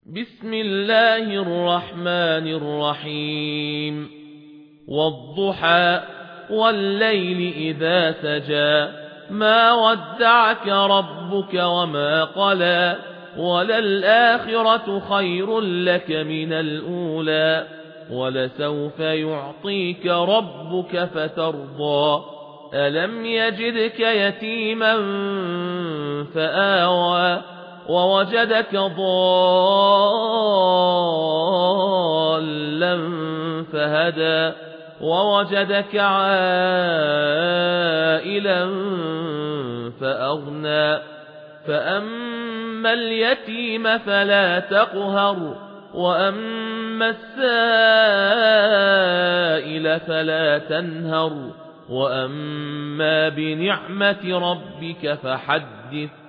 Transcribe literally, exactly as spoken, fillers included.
بسم الله الرحمن الرحيم والضحى والليل إذا سجى ما ودعك ربك وما قلى وللآخرة خير لك من الأولى ولسوف يعطيك ربك فترضى ألم يجدك يتيما فآوى ووجدك ضالا فهدى ووجدك عائلا فأغنى فأما اليتيم فلا تقهر وأما السائل فلا تنهر وأما بنعمة ربك فحدث